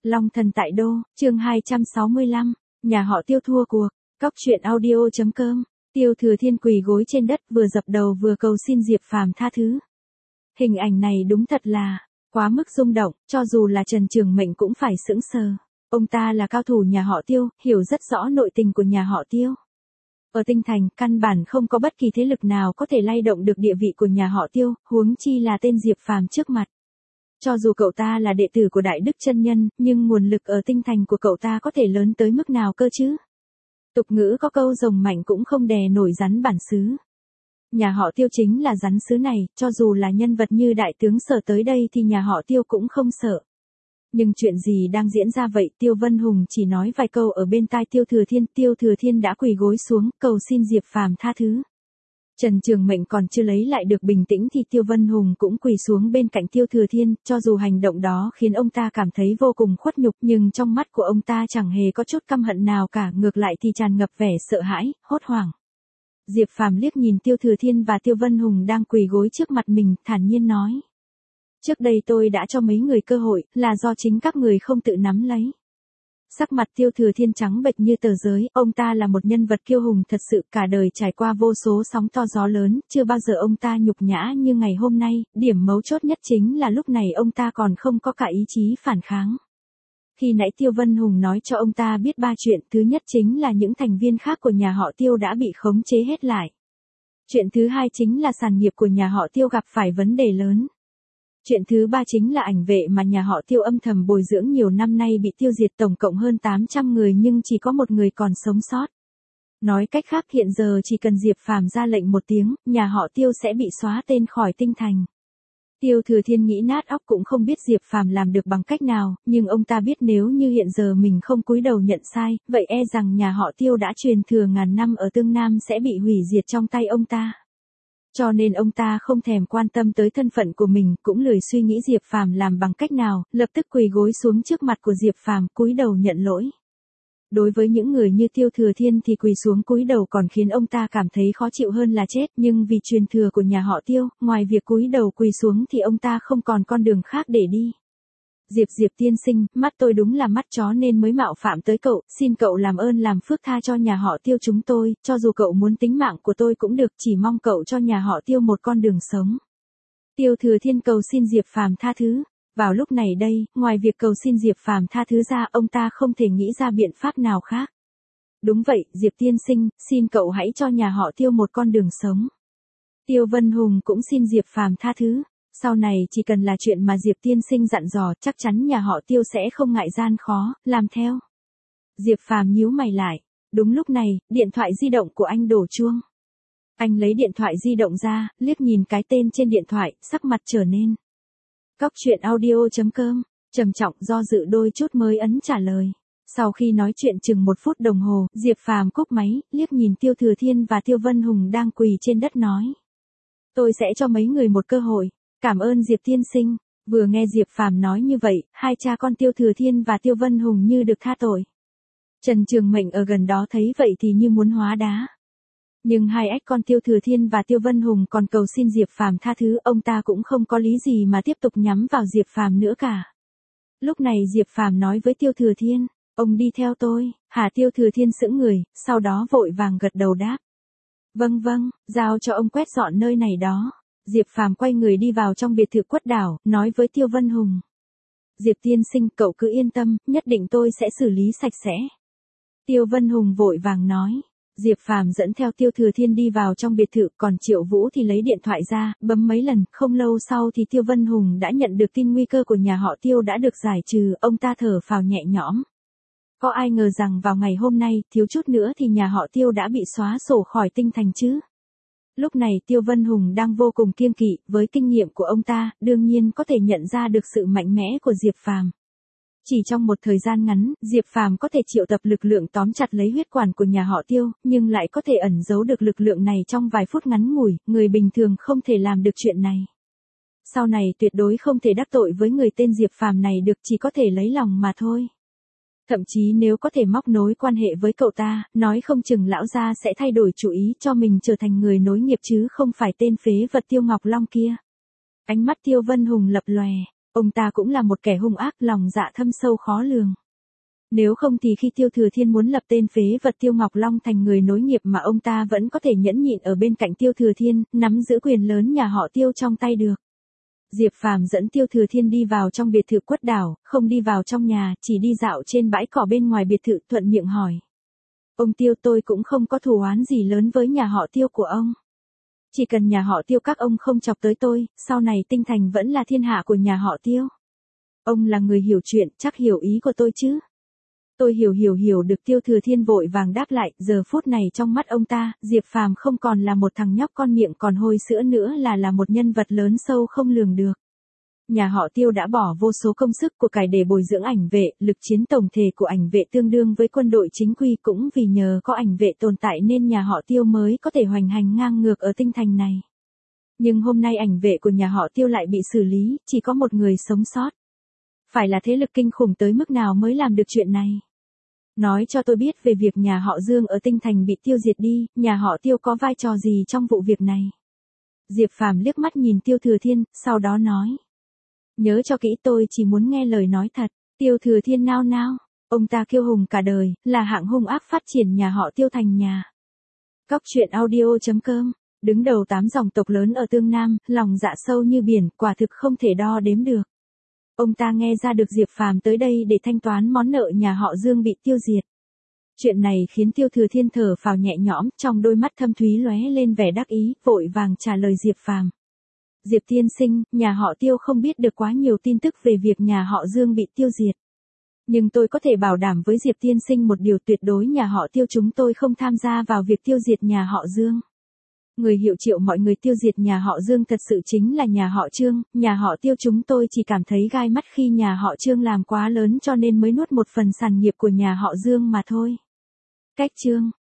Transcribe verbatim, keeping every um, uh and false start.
Long thần tại đô, chương hai trăm sáu mươi lăm, nhà họ Tiêu thua cuộc, cóc truyện audio.com, Tiêu Thừa Thiên quỳ gối trên đất vừa dập đầu vừa cầu xin Diệp Phàm tha thứ. Hình ảnh này đúng thật là quá mức rung động, cho dù là Trần Trường Mệnh cũng phải sững sờ. Ông ta là cao thủ nhà họ Tiêu, hiểu rất rõ nội tình của nhà họ Tiêu. Ở Tinh Thành, căn bản không có bất kỳ thế lực nào có thể lay động được địa vị của nhà họ Tiêu, huống chi là tên Diệp Phàm trước mặt. Cho dù cậu ta là đệ tử của Đại Đức Chân Nhân, nhưng nguồn lực ở Tinh Thành của cậu ta có thể lớn tới mức nào cơ chứ? Tục ngữ có câu rồng mạnh cũng không đè nổi rắn bản xứ. Nhà họ Tiêu chính là rắn xứ này, cho dù là nhân vật như Đại tướng Sở tới đây thì nhà họ Tiêu cũng không sợ. Nhưng chuyện gì đang diễn ra vậy? Tiêu Vân Hùng chỉ nói vài câu ở bên tai Tiêu Thừa Thiên, Tiêu Thừa Thiên đã quỳ gối xuống, cầu xin Diệp Phàm tha thứ. Trần Trường Mệnh còn chưa lấy lại được bình tĩnh thì Tiêu Vân Hùng cũng quỳ xuống bên cạnh Tiêu Thừa Thiên, cho dù hành động đó khiến ông ta cảm thấy vô cùng khuất nhục, nhưng trong mắt của ông ta chẳng hề có chút căm hận nào cả, ngược lại thì tràn ngập vẻ sợ hãi, hốt hoảng. Diệp Phàm liếc nhìn Tiêu Thừa Thiên và Tiêu Vân Hùng đang quỳ gối trước mặt mình, thản nhiên nói: Trước đây tôi đã cho mấy người cơ hội, là do chính các người không tự nắm lấy. Sắc mặt Tiêu Thừa Thiên trắng bệch như tờ giấy, ông ta là một nhân vật kiêu hùng thật sự, cả đời trải qua vô số sóng to gió lớn, chưa bao giờ ông ta nhục nhã như ngày hôm nay, điểm mấu chốt nhất chính là lúc này ông ta còn không có cả ý chí phản kháng. Khi nãy Tiêu Vân Hùng nói cho ông ta biết ba chuyện, thứ nhất chính là những thành viên khác của nhà họ Tiêu đã bị khống chế hết lại. Chuyện thứ hai chính là sản nghiệp của nhà họ Tiêu gặp phải vấn đề lớn. Chuyện thứ ba chính là ảnh vệ mà nhà họ Tiêu âm thầm bồi dưỡng nhiều năm nay bị tiêu diệt, tổng cộng hơn tám trăm người nhưng chỉ có một người còn sống sót. Nói cách khác, hiện giờ chỉ cần Diệp Phàm ra lệnh một tiếng, nhà họ Tiêu sẽ bị xóa tên khỏi Tinh Thành. Tiêu Thừa Thiên nghĩ nát óc cũng không biết Diệp Phàm làm được bằng cách nào, nhưng ông ta biết nếu như hiện giờ mình không cúi đầu nhận sai, vậy e rằng nhà họ Tiêu đã truyền thừa ngàn năm ở Tương Nam sẽ bị hủy diệt trong tay ông ta. Cho nên ông ta không thèm quan tâm tới thân phận của mình, cũng lười suy nghĩ Diệp Phàm làm bằng cách nào, lập tức quỳ gối xuống trước mặt của Diệp Phàm, cúi đầu nhận lỗi. Đối với những người như Tiêu Thừa Thiên thì quỳ xuống cúi đầu còn khiến ông ta cảm thấy khó chịu hơn là chết, nhưng vì truyền thừa của nhà họ Tiêu, ngoài việc cúi đầu quỳ xuống thì ông ta không còn con đường khác để đi. Diệp Diệp tiên sinh, mắt tôi đúng là mắt chó nên mới mạo phạm tới cậu, xin cậu làm ơn làm phước tha cho nhà họ Tiêu chúng tôi, cho dù cậu muốn tính mạng của tôi cũng được, chỉ mong cậu cho nhà họ Tiêu một con đường sống. Tiêu Thừa Thiên cầu xin Diệp Phàm tha thứ. Vào lúc này đây, ngoài việc cầu xin Diệp Phàm tha thứ ra, ông ta không thể nghĩ ra biện pháp nào khác. Đúng vậy, Diệp tiên sinh, xin cậu hãy cho nhà họ Tiêu một con đường sống. Tiêu Vân Hùng cũng xin Diệp Phàm tha thứ. Sau này chỉ cần là chuyện mà Diệp tiên sinh dặn dò, chắc chắn nhà họ Tiêu sẽ không ngại gian khó, làm theo. Diệp Phàm nhíu mày lại. Đúng lúc này, điện thoại di động của anh đổ chuông. Anh lấy điện thoại di động ra, liếc nhìn cái tên trên điện thoại, sắc mặt trở nên. Cóc truyện audio.com, trầm trọng do dự đôi chút mới ấn trả lời. Sau khi nói chuyện chừng một phút đồng hồ, Diệp Phàm cúp máy, liếc nhìn Tiêu Thừa Thiên và Tiêu Vân Hùng đang quỳ trên đất nói: Tôi sẽ cho mấy người một cơ hội. Cảm ơn Diệp tiên sinh. Vừa nghe Diệp Phàm nói như vậy, hai cha con Tiêu Thừa Thiên và Tiêu Vân Hùng như được tha tội. Trần Trường Mệnh ở gần đó thấy vậy thì như muốn hóa đá. Nhưng hai ách con Tiêu Thừa Thiên và Tiêu Vân Hùng còn cầu xin Diệp Phàm tha thứ, ông ta cũng không có lý gì mà tiếp tục nhắm vào Diệp Phàm nữa cả. Lúc này Diệp Phàm nói với Tiêu Thừa Thiên: Ông đi theo tôi. Hả? Tiêu Thừa Thiên sững người, sau đó vội vàng gật đầu đáp: Vâng vâng, giao cho ông quét dọn nơi này đó. Diệp Phàm quay người đi vào trong biệt thự Quất Đảo, nói với Tiêu Vân Hùng: Diệp tiên sinh, cậu cứ yên tâm, nhất định tôi sẽ xử lý sạch sẽ. Tiêu Vân Hùng vội vàng nói. Diệp Phàm dẫn theo Tiêu Thừa Thiên đi vào trong biệt thự, còn Triệu Vũ thì lấy điện thoại ra, bấm mấy lần, không lâu sau thì Tiêu Vân Hùng đã nhận được tin nguy cơ của nhà họ Tiêu đã được giải trừ, ông ta thở phào nhẹ nhõm. Có ai ngờ rằng vào ngày hôm nay, thiếu chút nữa thì nhà họ Tiêu đã bị xóa sổ khỏi Tinh Thành chứ. Lúc này Tiêu Vân Hùng đang vô cùng kiêng kỵ, với kinh nghiệm của ông ta, đương nhiên có thể nhận ra được sự mạnh mẽ của Diệp Phàm. Chỉ trong một thời gian ngắn, Diệp Phàm có thể triệu tập lực lượng tóm chặt lấy huyết quản của nhà họ Tiêu, nhưng lại có thể ẩn giấu được lực lượng này trong vài phút ngắn ngủi, người bình thường không thể làm được chuyện này. Sau này tuyệt đối không thể đắc tội với người tên Diệp Phàm này được, chỉ có thể lấy lòng mà thôi. Thậm chí nếu có thể móc nối quan hệ với cậu ta, nói không chừng lão gia sẽ thay đổi chủ ý cho mình trở thành người nối nghiệp chứ không phải tên phế vật Tiêu Ngọc Long kia. Ánh mắt Tiêu Vân Hùng lập lòe. Ông ta cũng là một kẻ hung ác, lòng dạ thâm sâu khó lường. Nếu không thì khi Tiêu Thừa Thiên muốn lập tên phế vật Tiêu Ngọc Long thành người nối nghiệp mà ông ta vẫn có thể nhẫn nhịn ở bên cạnh Tiêu Thừa Thiên, nắm giữ quyền lớn nhà họ Tiêu trong tay được. Diệp Phàm dẫn Tiêu Thừa Thiên đi vào trong biệt thự Quất Đảo, không đi vào trong nhà, chỉ đi dạo trên bãi cỏ bên ngoài biệt thự, thuận miệng hỏi. Ông Tiêu, tôi cũng không có thù oán gì lớn với nhà họ Tiêu của ông. Chỉ cần nhà họ Tiêu các ông không chọc tới tôi, sau này Tinh Thành vẫn là thiên hạ của nhà họ Tiêu. Ông là người hiểu chuyện, chắc hiểu ý của tôi chứ. Tôi hiểu hiểu hiểu được. Tiêu Thừa Thiên vội vàng đáp lại, giờ phút này trong mắt ông ta, Diệp Phàm không còn là một thằng nhóc con miệng còn hôi sữa nữa là là một nhân vật lớn sâu không lường được. Nhà họ Tiêu đã bỏ vô số công sức của cải để bồi dưỡng ảnh vệ, lực chiến tổng thể của ảnh vệ tương đương với quân đội chính quy, cũng vì nhờ có ảnh vệ tồn tại nên nhà họ Tiêu mới có thể hoành hành ngang ngược ở Tinh Thành này. Nhưng hôm nay ảnh vệ của nhà họ Tiêu lại bị xử lý, chỉ có một người sống sót. Phải là thế lực kinh khủng tới mức nào mới làm được chuyện này? Nói cho tôi biết về việc nhà họ Dương ở Tinh Thành bị tiêu diệt đi, nhà họ Tiêu có vai trò gì trong vụ việc này? Diệp Phàm liếc mắt nhìn Tiêu Thừa Thiên, sau đó nói. Nhớ cho kỹ, tôi chỉ muốn nghe lời nói thật. Tiêu Thừa Thiên nao nao, ông ta kiêu hùng cả đời, là hạng hung ác phát triển nhà họ Tiêu thành nhà. Cóc truyện audio chấm com, đứng đầu tám dòng tộc lớn ở Tương Nam, lòng dạ sâu như biển, quả thực không thể đo đếm được. Ông ta nghe ra được Diệp Phàm tới đây để thanh toán món nợ nhà họ Dương bị tiêu diệt. Chuyện này khiến Tiêu Thừa Thiên thở phào nhẹ nhõm, trong đôi mắt thâm thúy lóe lên vẻ đắc ý, vội vàng trả lời Diệp Phàm. Diệp tiên sinh, nhà họ Tiêu không biết được quá nhiều tin tức về việc nhà họ Dương bị tiêu diệt. Nhưng tôi có thể bảo đảm với Diệp tiên sinh một điều, tuyệt đối nhà họ Tiêu chúng tôi không tham gia vào việc tiêu diệt nhà họ Dương. Người hiệu triệu mọi người tiêu diệt nhà họ Dương thật sự chính là nhà họ Trương, nhà họ Tiêu chúng tôi chỉ cảm thấy gai mắt khi nhà họ Trương làm quá lớn cho nên mới nuốt một phần sản nghiệp của nhà họ Dương mà thôi. Cách Trương